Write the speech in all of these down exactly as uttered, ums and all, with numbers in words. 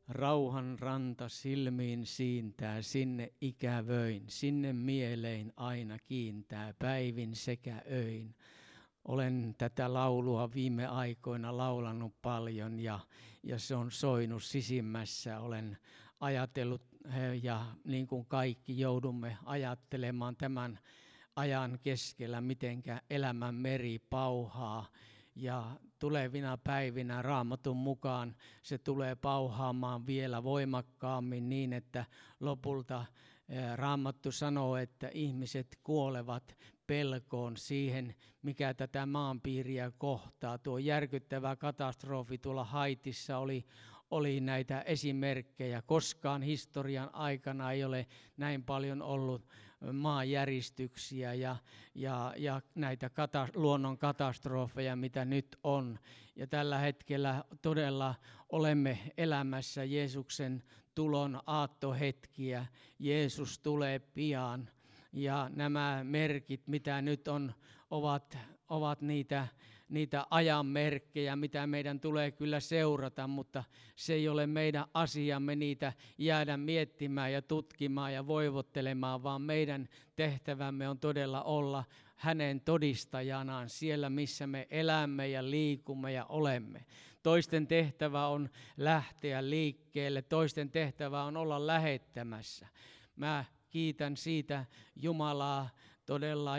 Rauhan ranta silmiin siintää, sinne ikävöin, sinne mielein aina kiintää, päivin sekä öin. Olen tätä laulua viime aikoina laulanut paljon ja, ja se on soinut sisimmässä. Olen ajatellut ja niin kuin kaikki joudumme ajattelemaan tämän ajan keskellä, mitenkä elämän meri pauhaa. Ja tulevina päivinä Raamatun mukaan se tulee pauhaamaan vielä voimakkaammin niin, että lopulta Raamattu sanoo, että ihmiset kuolevat pelkoon siihen, mikä tätä maanpiiriä kohtaa. Tuo järkyttävä katastrofi tuolla Haitissa oli, oli näitä esimerkkejä. Koskaan historian aikana ei ole näin paljon ollut maanjäristyksiä ja, ja, ja näitä kata, luonnon katastrofeja, mitä nyt on. Ja tällä hetkellä todella olemme elämässä Jeesuksen tulon aattohetkiä. Jeesus tulee pian ja nämä merkit, mitä nyt on, ovat, ovat niitä, niitä ajanmerkkejä, mitä meidän tulee kyllä seurata, mutta se ei ole meidän asiamme niitä jäädä miettimään ja tutkimaan ja voivottelemaan, vaan meidän tehtävämme on todella olla hänen todistajanaan siellä, missä me elämme ja liikumme ja olemme. Toisten tehtävä on lähteä liikkeelle, toisten tehtävä on olla lähettämässä. Mä kiitän siitä Jumalaa todella,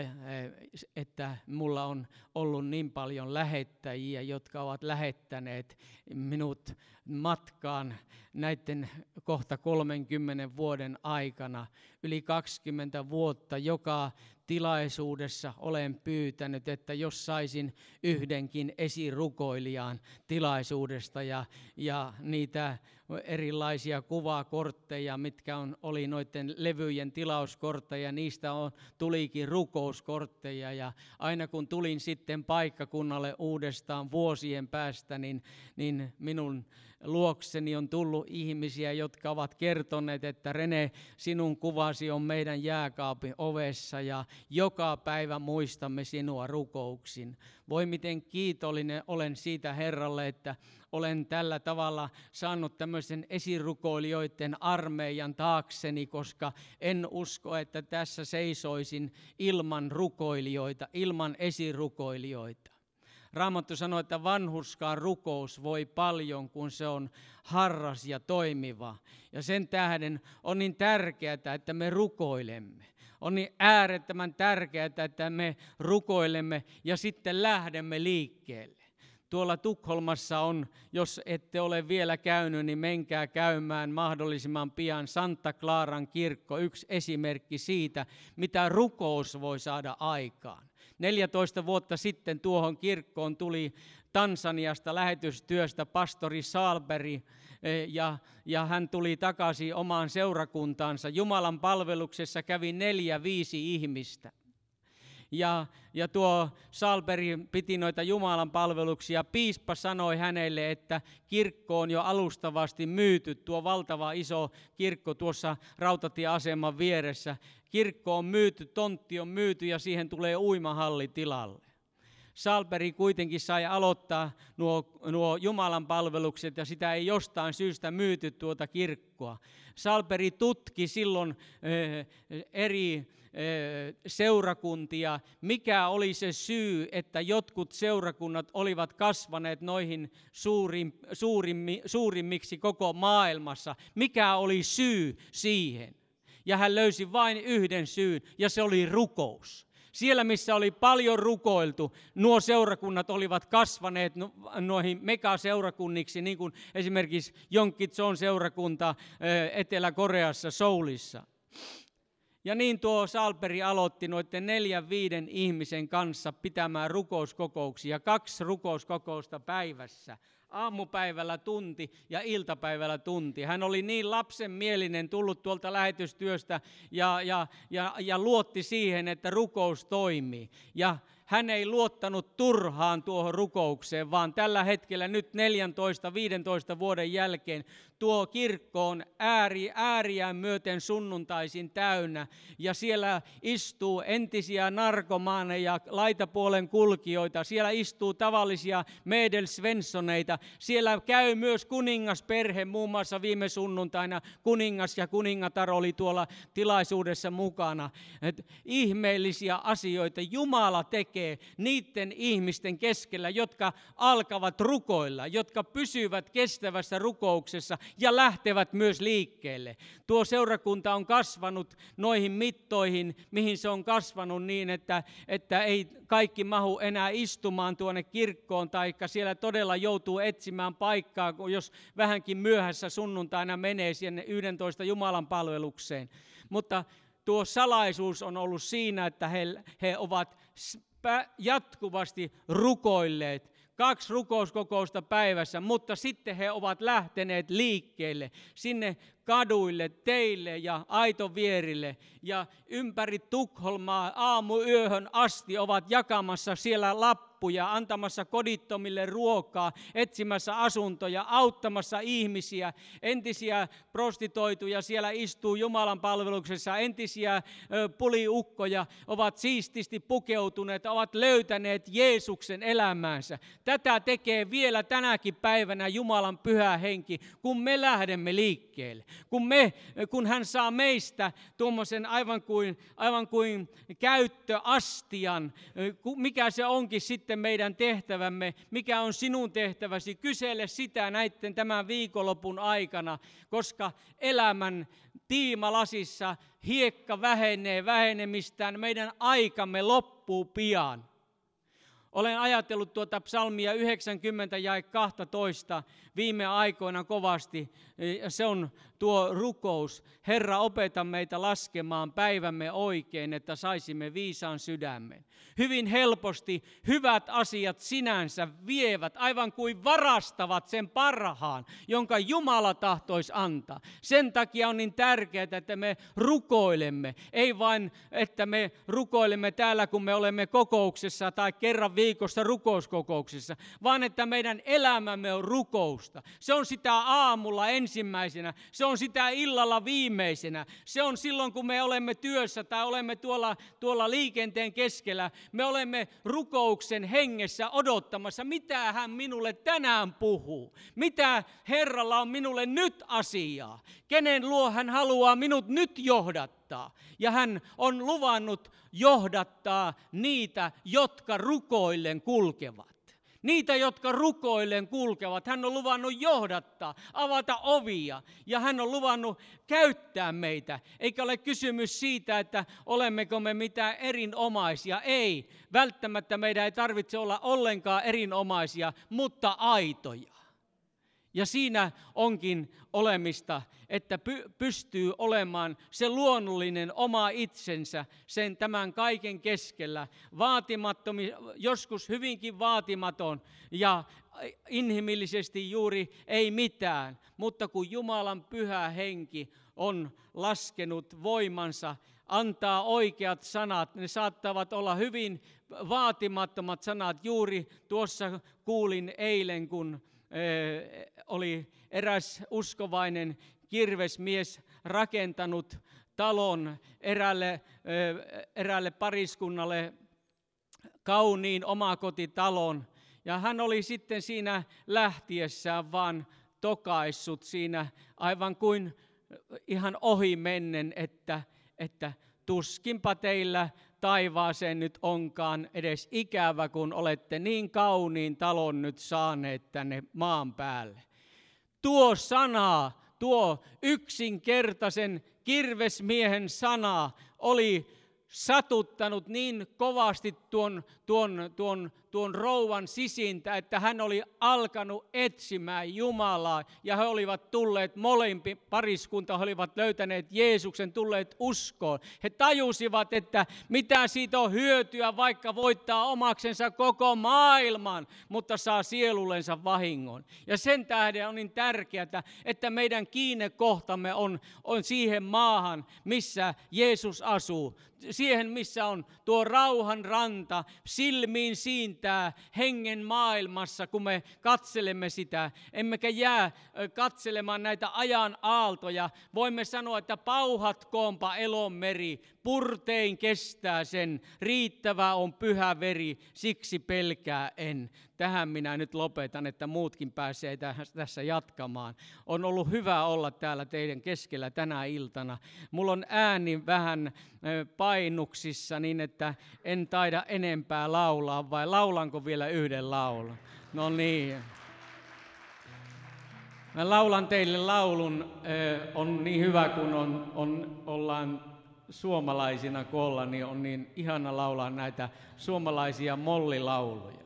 että mulla on ollut niin paljon lähettäjiä, jotka ovat lähettäneet minut matkaan näiden kohta kolmenkymmenen vuoden aikana. Yli kaksikymmentä vuotta joka tilaisuudessa olen pyytänyt, että jos saisin yhdenkin esirukoilijan tilaisuudesta ja, ja niitä erilaisia kuvakortteja, mitkä on, oli noiden levyjen tilauskortteja, niistä on, tulikin rukouskortteja ja aina kun tulin sitten paikkakunnalle uudestaan vuosien päästä, niin, niin minun luokseni on tullut ihmisiä, jotka ovat kertoneet, että Rene, sinun kuvasi on meidän jääkaapin ovessa ja joka päivä muistamme sinua rukouksin. Voi miten kiitollinen olen siitä Herralle, että olen tällä tavalla saanut tämmöisen esirukoilijoiden armeijan taakseni, koska en usko, että tässä seisoisin ilman rukoilijoita, ilman esirukoilijoita. Raamattu sanoo, että vanhurskaan rukous voi paljon, kun se on harras ja toimiva. Ja sen tähden on niin tärkeää, että me rukoilemme. On niin äärettömän tärkeää, että me rukoilemme ja sitten lähdemme liikkeelle. Tuolla Tukholmassa on, jos ette ole vielä käynyt, niin menkää käymään mahdollisimman pian Santa Claran kirkko. Yksi esimerkki siitä, mitä rukous voi saada aikaan. neljätoista vuotta sitten tuohon kirkkoon tuli Tansaniasta lähetystyöstä pastori Salberg ja, ja hän tuli takaisin omaan seurakuntaansa. Jumalan palveluksessa kävi neljä, viisi ihmistä. Ja, ja tuo Salberg piti noita Jumalan palveluksia. Piispa sanoi hänelle, että kirkko on jo alustavasti myyty. Tuo valtava iso kirkko tuossa rautatieaseman vieressä. Kirkko on myyty, tontti on myyty ja siihen tulee uimahalli tilalle. Salberg kuitenkin sai aloittaa nuo, nuo Jumalan palvelukset ja sitä ei jostain syystä myyty tuota kirkkoa. Salberg tutki silloin eh, eri seurakuntia, mikä oli se syy, että jotkut seurakunnat olivat kasvaneet noihin suurim, suurimmi, suurimmiksi koko maailmassa. Mikä oli syy siihen? Ja hän löysi vain yhden syyn, ja se oli rukous. Siellä, missä oli paljon rukoiltu, nuo seurakunnat olivat kasvaneet noihin megaseurakunniksi, niin kuin esimerkiksi Jonkitson seurakunta Etelä-Koreassa, Soulissa. Ja niin tuo Salberg aloitti noiden neljän viiden ihmisen kanssa pitämään rukouskokouksia, kaksi rukouskokousta päivässä. Aamupäivällä tunti ja iltapäivällä tunti. Hän oli niin lapsenmielinen tullut tuolta lähetystyöstä ja, ja, ja, ja luotti siihen, että rukous toimii. Ja hän ei luottanut turhaan tuohon rukoukseen, vaan tällä hetkellä nyt neljätoista viisitoista vuoden jälkeen tuo kirkko on ääri, ääriään myöten sunnuntaisin täynnä. Ja siellä istuu entisiä narkomaaneja, laitapuolen kulkijoita, siellä istuu tavallisia Medel Svenssoneita. Siellä käy myös kuningasperhe, muun muassa viime sunnuntaina kuningas ja kuningatar oli tuolla tilaisuudessa mukana. Et ihmeellisiä asioita Jumala tekee niiden ihmisten keskellä, jotka alkavat rukoilla, jotka pysyvät kestävässä rukouksessa ja lähtevät myös liikkeelle. Tuo seurakunta on kasvanut noihin mittoihin, mihin se on kasvanut niin, että, että ei kaikki mahu enää istumaan tuonne kirkkoon, taikka siellä todella joutuu etsimään paikkaa, jos vähänkin myöhässä sunnuntaina menee sinne yhdentoista Jumalan palvelukseen. Mutta tuo salaisuus on ollut siinä, että he, he ovat jatkuvasti rukoilleet. Kaksi rukouskokousta päivässä, mutta sitten he ovat lähteneet liikkeelle sinne kaduille, teille ja aitovierille ja ympäri Tukholmaa aamuyöhön asti ovat jakamassa siellä lappuja, antamassa kodittomille ruokaa, etsimässä asuntoja, auttamassa ihmisiä. Entisiä prostitoituja siellä istuu Jumalan palveluksessa, entisiä ö, puliukkoja ovat siististi pukeutuneet, ovat löytäneet Jeesuksen elämäänsä. Tätä tekee vielä tänäkin päivänä Jumalan pyhä henki, kun me lähdemme liikkeelle. Kun, me, kun hän saa meistä tuommoisen aivan kuin, aivan kuin käyttöastian, mikä se onkin sitten meidän tehtävämme, mikä on sinun tehtäväsi, kysele sitä näiden tämän viikonlopun aikana, koska elämän tiimalasissa hiekka vähenee vähenemistään, meidän aikamme loppuu pian. Olen ajatellut tuota psalmia yhdeksänkymmentä jae kaksitoista viime aikoina kovasti. Se on tuo rukous. Herra, opeta meitä laskemaan päivämme oikein, että saisimme viisaan sydämen. Hyvin helposti hyvät asiat sinänsä vievät, aivan kuin varastavat sen parhaan, jonka Jumala tahtoisi antaa. Sen takia on niin tärkeää, että me rukoilemme. Ei vain, että me rukoilemme täällä, kun me olemme kokouksessa tai kerran viikossa rukouskokouksessa, vaan että meidän elämämme on rukousta. Se on sitä aamulla ensimmäisenä, se on sitä illalla viimeisenä, se on silloin, kun me olemme työssä tai olemme tuolla, tuolla liikenteen keskellä. Me olemme rukouksen hengessä odottamassa, mitä hän minulle tänään puhuu, mitä Herralla on minulle nyt asiaa, kenen luo hän haluaa minut nyt johdattaa. Ja hän on luvannut johdattaa niitä, jotka rukoillen kulkevat. Niitä, jotka rukoillen kulkevat, hän on luvannut johdattaa, avata ovia ja hän on luvannut käyttää meitä. Eikä ole kysymys siitä, että olemmeko me mitään erinomaisia. Ei, välttämättä meidän ei tarvitse olla ollenkaan erinomaisia, mutta aitoja. Ja siinä onkin olemista, että py- pystyy olemaan se luonnollinen oma itsensä sen tämän kaiken keskellä. Vaatimattomi, joskus hyvinkin vaatimaton ja inhimillisesti juuri ei mitään. Mutta kun Jumalan pyhä henki on laskenut voimansa, antaa oikeat sanat, ne saattavat olla hyvin vaatimattomat sanat. Juuri tuossa kuulin eilen, kun oli eräs uskovainen kirvesmies rakentanut talon eräälle, eräälle pariskunnalle, kauniin omakotitalon. Ja hän oli sitten siinä lähtiessään vaan tokaissut siinä aivan kuin ihan ohi mennen, että, että tuskinpa teillä taivaaseen nyt onkaan edes ikävä, kun olette niin kauniin talon nyt saaneet tänne maan päälle. Tuo sana, tuo yksinkertaisen kirvesmiehen sana oli satuttanut niin kovasti tuon, tuon, tuon tuon rouvan sisintä, että hän oli alkanut etsimään Jumalaa ja he olivat tulleet molempi pariskunta, he olivat löytäneet Jeesuksen, tulleet uskoon. He tajusivat, että mitä siitä on hyötyä, vaikka voittaa omaksensa koko maailman, mutta saa sielullensa vahingon. Ja sen tähden on niin tärkeää, että meidän kiinnekohtamme on, on siihen maahan, missä Jeesus asuu. Siihen, missä on tuo rauhan ranta, silmiin siintää hengen maailmassa, kun me katselemme sitä. Emmekä jää katselemaan näitä ajan aaltoja. Voimme sanoa, että pauhatkoonpa elon meri, purtein kestää sen, riittävä on pyhä veri, siksi pelkää en. Tähän minä nyt lopetan, että muutkin pääsee tässä jatkamaan. On ollut hyvä olla täällä teidän keskellä tänä iltana. Mulla on ääni vähän painuksissa niin, että en taida enempää laulaa, vai laulanko vielä yhden laulun? No niin. Mä laulan teille laulun, on niin hyvä kun on, on, ollaan suomalaisina koolla, niin on niin ihana laulaa näitä suomalaisia mollilauluja.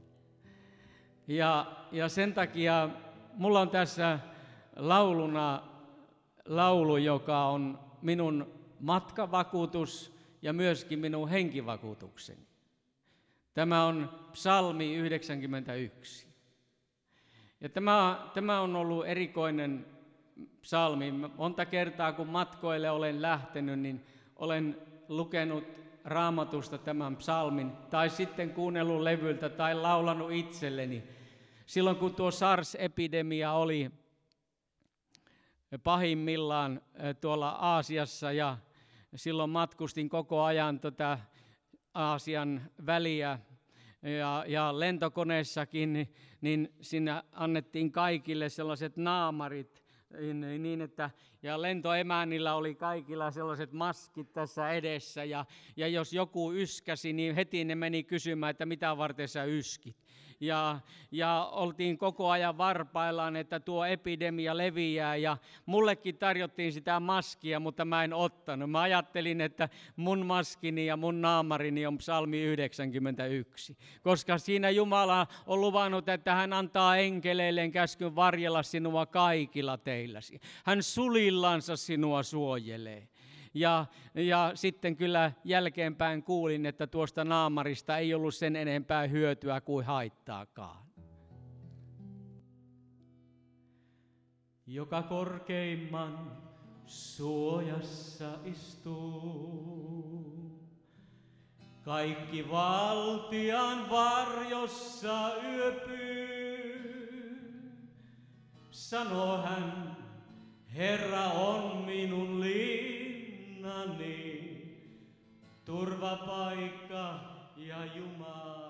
Ja, ja sen takia mulla on tässä lauluna laulu, joka on minun matkavakuutus ja myöskin minun henkivakuutukseni. Tämä on psalmi yhdeksänkymmentäyksi. Ja tämä, tämä on ollut erikoinen psalmi. Monta kertaa kun matkoille olen lähtenyt, niin olen lukenut Raamatusta tämän psalmin tai sitten kuunnellut levyltä tai laulanut itselleni. Silloin kun tuo SARS-epidemia oli pahimmillaan tuolla Aasiassa ja silloin matkustin koko ajan tätä Aasian väliä ja, ja lentokoneessakin, niin, niin siinä annettiin kaikille sellaiset naamarit, niin että, ja lentoemännillä oli kaikilla sellaiset maskit tässä edessä ja, ja jos joku yskäsi, niin heti ne meni kysymään, että mitä varten sä yskit. Ja, ja oltiin koko ajan varpaillaan, että tuo epidemia leviää ja mullekin tarjottiin sitä maskia, mutta mä en ottanut. Mä ajattelin, että mun maskini ja mun naamarini on psalmi yhdeksänkymmentäyksi, koska siinä Jumala on luvannut, että hän antaa enkeleilleen käskyn varjella sinua kaikilla teilläsi. Hän sulillansa sinua suojelee. Ja, ja sitten kyllä jälkeenpäin kuulin, että tuosta naamarista ei ollut sen enempää hyötyä kuin haittaakaan. Joka korkeimman suojassa istuu, kaikki valtian varjossa yöpyy, sanoo hän, Herra on minun linnani, turvapaikka ja Jumala.